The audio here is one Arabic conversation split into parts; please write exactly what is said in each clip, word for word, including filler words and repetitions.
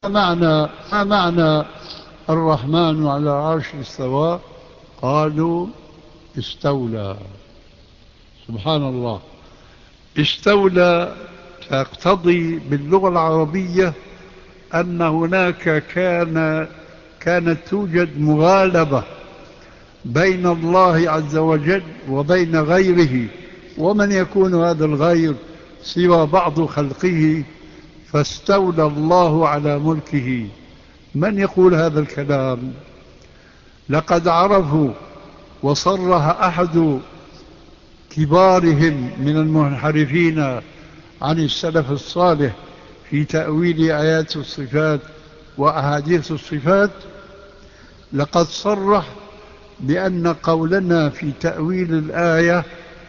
معنى ما معنى الرحمن على العرش استوى؟ قالوا استولى. سبحان الله. استولى تقتضي باللغة العربية أن هناك كان كانت توجد مغالبة بين الله عز وجل وبين غيره، ومن يكون هذا الغير سوى بعض خلقه، فاستولى الله على ملكه. من يقول هذا الكلام؟ لقد عرفوا وصرح أحد كبارهم من المنحرفين عن السلف الصالح في تأويل آيات الصفات وأحاديث الصفات، لقد صرح بأن قولنا في تأويل الآية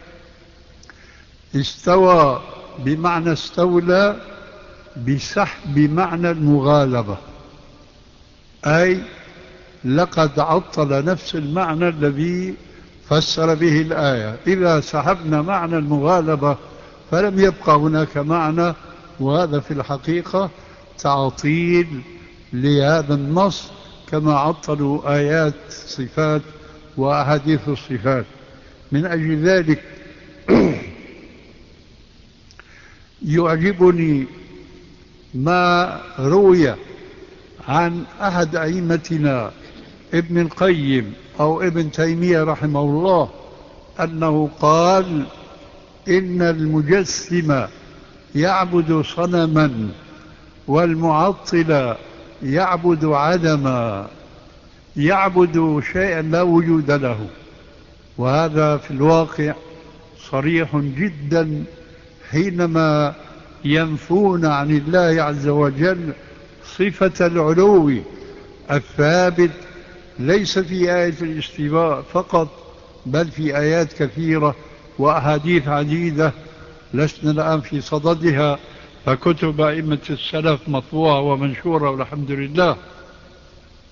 استوى بمعنى استولى بسحب معنى المغالبة، أي لقد عطل نفس المعنى الذي فسر به الآية. إذا سحبنا معنى المغالبة فلم يبقى هناك معنى، وهذا في الحقيقة تعطيل لهذا النص كما عطلوا آيات صفات وأحاديث الصفات. من أجل ذلك يعجبني ما روي عن أحد أئمتنا ابن القيم أو ابن تيمية رحمه الله أنه قال: إن المجسم يعبد صنما والمعطل يعبد عدما، يعبد شيئا لا وجود له. وهذا في الواقع صريح جدا حينما ينفون عن الله عز وجل صفة العلو الثابت، ليس في آية الاستواء فقط بل في آيات كثيرة وأحاديث عديدة لسنا الآن في صددها، فكتب أئمة السلف مطبوعة ومنشورة والحمد لله.